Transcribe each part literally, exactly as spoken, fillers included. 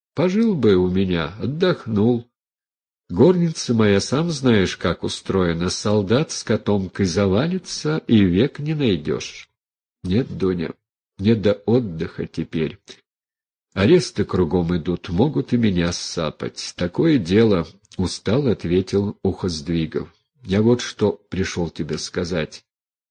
Пожил бы у меня, отдохнул. Горница моя, сам знаешь, как устроена. Солдат с котомкой завалится, и век не найдешь. Нет, Дуня, не до отдыха теперь. Аресты кругом идут, могут и меня ссапать. Такое дело, — устал ответил Ухоздвигов. Я вот что пришел тебе сказать.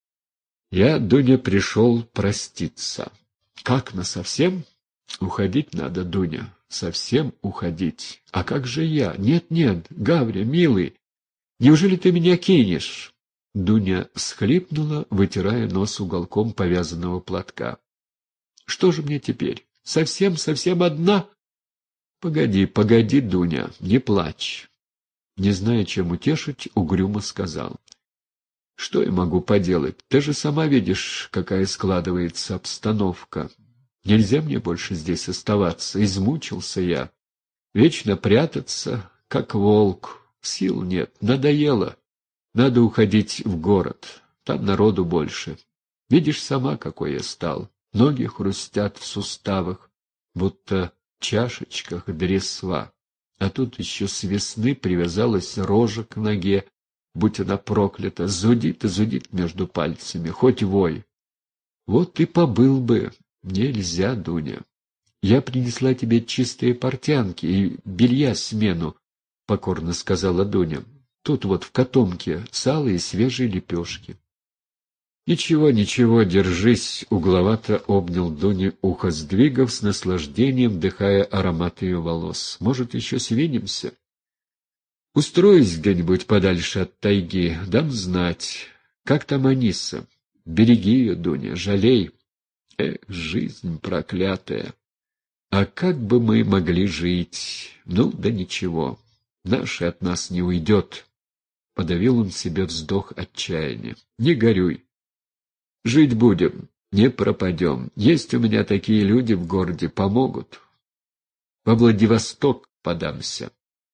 Я, Дуня, пришел проститься. Как, насовсем? Уходить надо, Дуня, совсем уходить. А как же я? Нет-нет, Гавря, милый, неужели ты меня кинешь? Дуня схлипнула, вытирая нос уголком повязанного платка. Что же мне теперь? Совсем-совсем одна? Погоди, погоди, Дуня, не плачь. Не зная, чем утешить, угрюмо сказал. Что я могу поделать? Ты же сама видишь, какая складывается обстановка. Нельзя мне больше здесь оставаться, измучился я. Вечно прятаться, как волк. Сил нет, надоело. Надо уходить в город, там народу больше. Видишь сама, какой я стал. Ноги хрустят в суставах, будто в чашечках дресва. А тут еще с весны привязалась рожа к ноге, будь она проклята, зудит и зудит между пальцами, хоть вой. Вот и побыл бы. Нельзя, Дуня. Я принесла тебе чистые портянки и белья смену, — покорно сказала Дуня. Тут вот в котомке сало и свежие лепешки. Ничего, ничего, держись, — угловато обнял Дуня Ухоздвигов с наслаждением, вдыхая аромат ее волос. Может, еще свидимся? Устроюсь где-нибудь подальше от тайги, дам знать. Как там Аниса? Береги ее, Дуня, жалей. Эх, жизнь проклятая! А как бы мы могли жить? Ну, да ничего, наше от нас не уйдет. Подавил он себе вздох отчаяния. Не горюй. Жить будем, не пропадем. Есть у меня такие люди в городе, помогут. Во Владивосток подамся.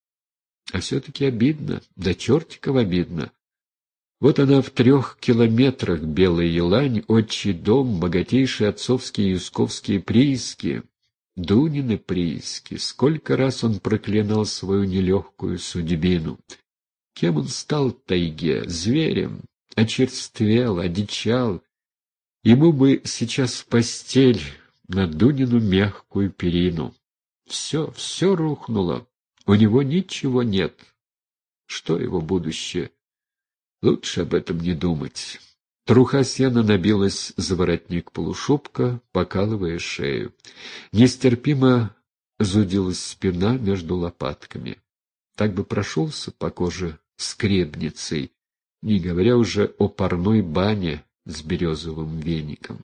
А все-таки обидно, да чертиков обидно. Вот она в трех километрах, Белая Елань, отчий дом, богатейшие отцовские юсковские прииски, Дунины прииски. Сколько раз он проклинал свою нелегкую судьбину. Кем он стал в тайге? Зверем. Очерствел, одичал. Ему бы сейчас в постель на Дунину мягкую перину. Все, все рухнуло. У него ничего нет. Что его будущее? Лучше об этом не думать. Труха сена набилась за воротник полушубка, покалывая шею. Нестерпимо зудилась спина между лопатками. Так бы прошелся по коже скребницей, не говоря уже о парной бане с березовым веником.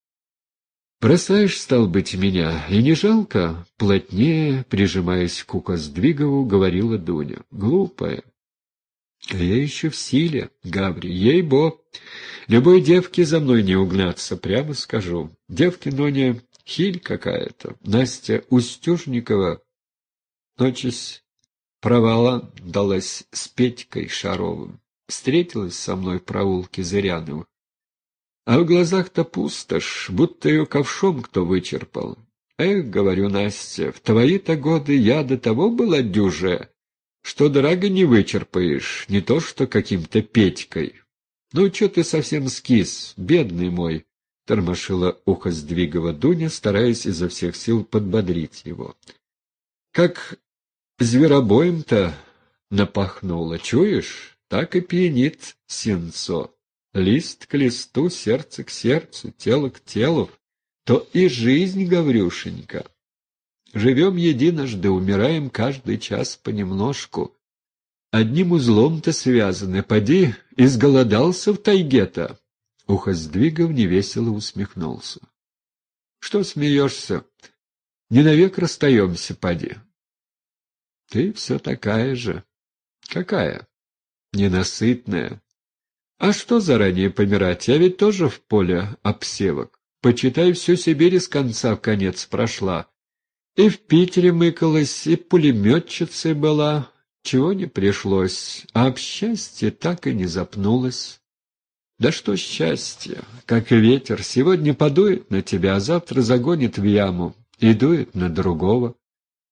«Бросаешь, стал быть, меня, и не жалко?» — плотнее, прижимаясь к Ухоздвигову, говорила Дуня. «Глупая. А я еще в силе, Гаври, ей-бо. Любой девке за мной не угнаться, прямо скажу. Девки, Ноня, хиль какая-то. Настя Устюжникова ночись провала далась с Петькой Шаровым. Встретилась со мной в проулке Зыряновых. А в глазах-то пустошь, будто ее ковшом кто вычерпал. Эх, говорю, Настя, в твои-то годы я до того была дюжая, что дорого не вычерпаешь, не то что каким-то Петькой. Ну, чё ты совсем скис, бедный мой, — тормошила Ухоздвигова Дуня, стараясь изо всех сил подбодрить его. Как зверобоем-то напахнуло, чуешь? Так и пьянит сенцо. Лист к листу, сердце к сердцу, тело к телу, то и жизнь, Гаврюшенька. Живем единожды, умираем каждый час понемножку. Одним узлом-то связаны, поди, изголодался в тайге-то. Ухоздвигов невесело усмехнулся. Что смеешься? Не навек расстаемся, поди. Ты все такая же. Какая? Ненасытная. А что заранее помирать? Я ведь тоже в поле обсевок. Почитай, всю Сибирь с конца в конец прошла. И в Питере мыкалась, и пулеметчицей была. Чего не пришлось, а об счастье так и не запнулась. Да что счастье, как ветер, сегодня подует на тебя, а завтра загонит в яму и дует на другого.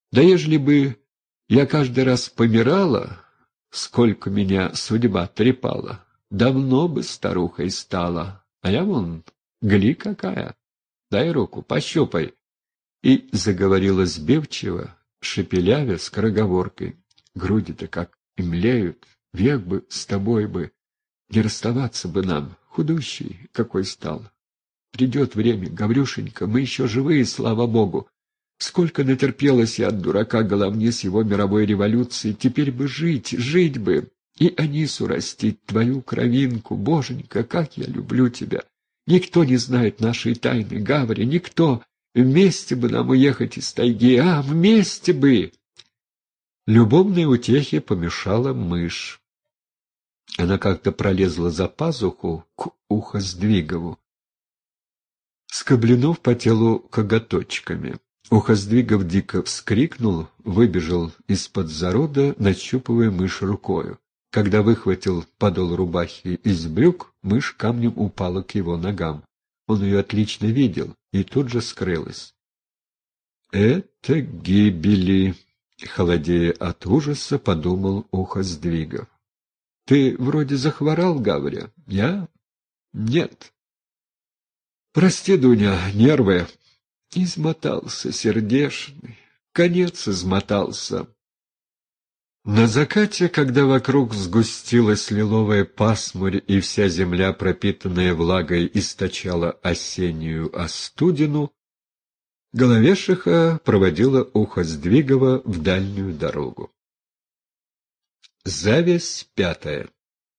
Да ежели бы я каждый раз помирала, сколько меня судьба трепала, давно бы старухой стала, а я вон, гли какая, дай руку, пощупай». И заговорила сбивчиво, шепелявя, скороговоркой. «Груди-то как и млеют, век бы с тобой бы, не расставаться бы нам, худущий какой стал. Придет время, Гаврюшенька, мы еще живые, слава богу. Сколько натерпелась я от дурака Головни с его мировой революцией, теперь бы жить, жить бы, и Анису растить, твою кровинку. Боженька, как я люблю тебя! Никто не знает нашей тайны, Гавря, никто. Вместе бы нам уехать из тайги, а, вместе бы!» Любовной утехе помешала мышь. Она как-то пролезла за пазуху к Ухоздвигову, скоблянув по телу коготочками. Ухоздвигов дико вскрикнул, выбежал из-под зарода, нащупывая мышь рукою. Когда выхватил подол рубахи из брюк, мышь камнем упала к его ногам. Он ее отлично видел и тут же скрылась. «Это гибели!» — холодея от ужаса, подумал Ухоздвигов. «Ты вроде захворал, Гавря? Я? Нет. Прости, Дуня, нервы. Измотался, сердешный. Конец измотался». На закате, когда вокруг сгустилась лиловая пасмурь и вся земля, пропитанная влагой, источала осеннюю остудину, Головешиха проводила Ухоздвигова в дальнюю дорогу. Зависть пятая.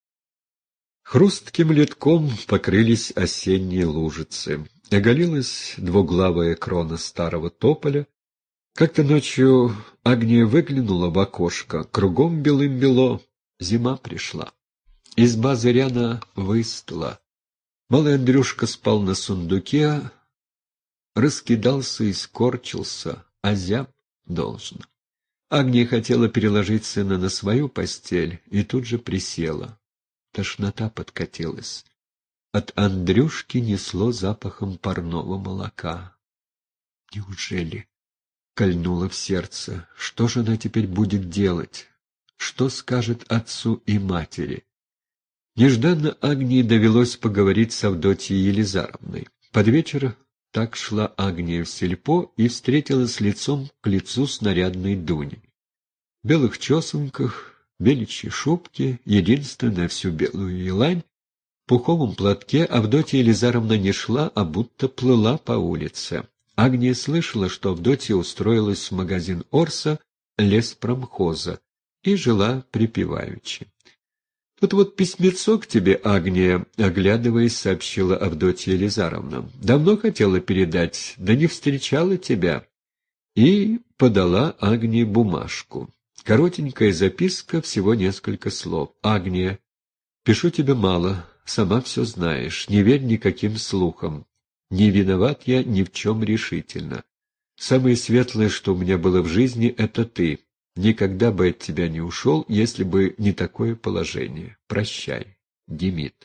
Хрустким литком покрылись осенние лужицы. Оголилась двуглавая крона старого тополя. Как-то ночью Агния выглянула в окошко. Кругом белым-бело. Зима пришла. Изба Зыряна выстыла. Малый Андрюшка спал на сундуке, раскидался и скорчился, озяб должно. Агния хотела переложить сына на свою постель и тут же присела. Тошнота подкатилась. От Андрюшки несло запахом парного молока. Неужели? Кольнуло в сердце. Что же она теперь будет делать? Что скажет отцу и матери? Нежданно Агнии довелось поговорить с Авдотьей Елизаровной. Под вечер так шла Агния в сельпо и встретилась лицом к лицу с нарядной Дуней. В белых чесанках, беличьей шубке, единственная всю белую елань, в пуховом платке Авдотья Елизаровна не шла, а будто плыла по улице. Агния слышала, что Авдотья устроилась в магазин Орса леспромхоза и жила припеваючи. «Тут вот письмецо к тебе, Агния», — оглядываясь, сообщила Авдотья Елизаровна. «Давно хотела передать, да не встречала тебя». И подала Агнии бумажку. Коротенькая записка, всего несколько слов. «Агния, пишу тебе мало, сама все знаешь, не верь никаким слухам. Не виноват я ни в чем решительно. Самое светлое, что у меня было в жизни, — это ты. Никогда бы от тебя не ушел, если бы не такое положение. Прощай, Демид».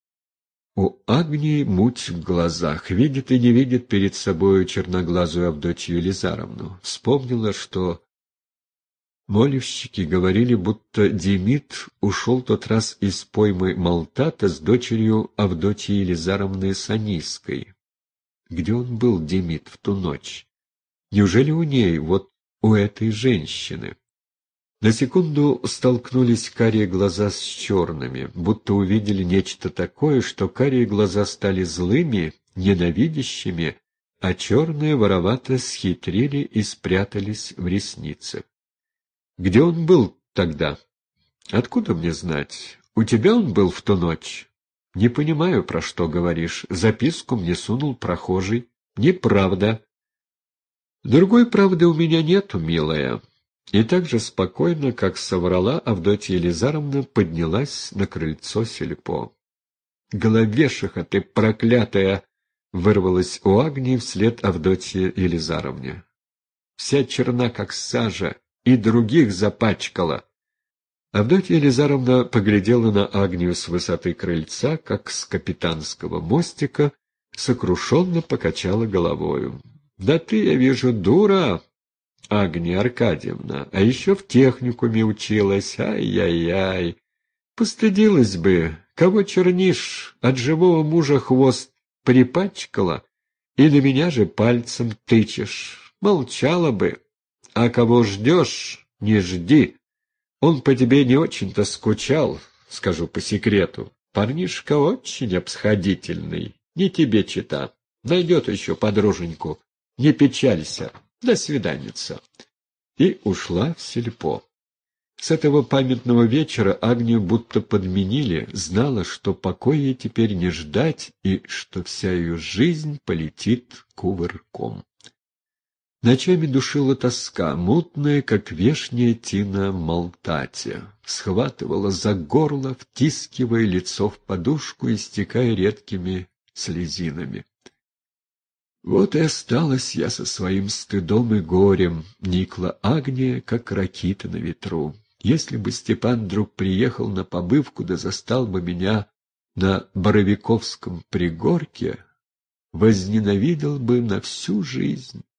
У Агнии муть в глазах. Видит и не видит перед собою черноглазую Авдотью Елизаровну. Вспомнила, что молевщики говорили, будто Демид ушел тот раз из поймы Малтата с дочерью Авдотьи Елизаровны Санийской. Где он был, Демид, в ту ночь? Неужели у ней, вот у этой женщины? На секунду столкнулись карие глаза с черными, будто увидели нечто такое, что карие глаза стали злыми, ненавидящими, а черные воровато схитрили и спрятались в ресницы. Где он был тогда? Откуда мне знать? У тебя он был в ту ночь? Не понимаю, про что говоришь. Записку мне сунул прохожий. Неправда. Другой правды у меня нету, милая. И так же спокойно, как соврала, Авдотья Елизаровна поднялась на крыльцо сельпо. «Головешиха ты проклятая!» — вырвалась у Агнии вслед Авдотье Елизаровне. «Вся черна, как сажа, и других запачкала!» Авдотья Елизаровна поглядела на Агнию с высоты крыльца, как с капитанского мостика, сокрушенно покачала головою. «Да ты, я вижу, дура! Агния Аркадьевна, а еще в техникуме училась, ай-яй-яй. Постыдилась бы, кого чернишь, от живого мужа хвост припачкала, и на меня же пальцем тычешь. Молчала бы, а кого ждешь, не жди. Он по тебе не очень-то скучал, скажу по секрету. Парнишка очень обсходительный, не тебе чита. Найдет еще подруженьку, не печалься. До свиданица. И ушла в сельпо. С этого памятного вечера Агнию будто подменили, знала, что покоя ей теперь не ждать и что вся ее жизнь полетит кувырком. Ночами душила тоска, мутная, как вешняя тина молтати, схватывала за горло, втискивая лицо в подушку и стекая редкими слезинами. Вот и осталась я со своим стыдом и горем, никла Агния, как ракита на ветру. Если бы Степан вдруг приехал на побывку, да застал бы меня на Боровиковском пригорке, возненавидел бы на всю жизнь.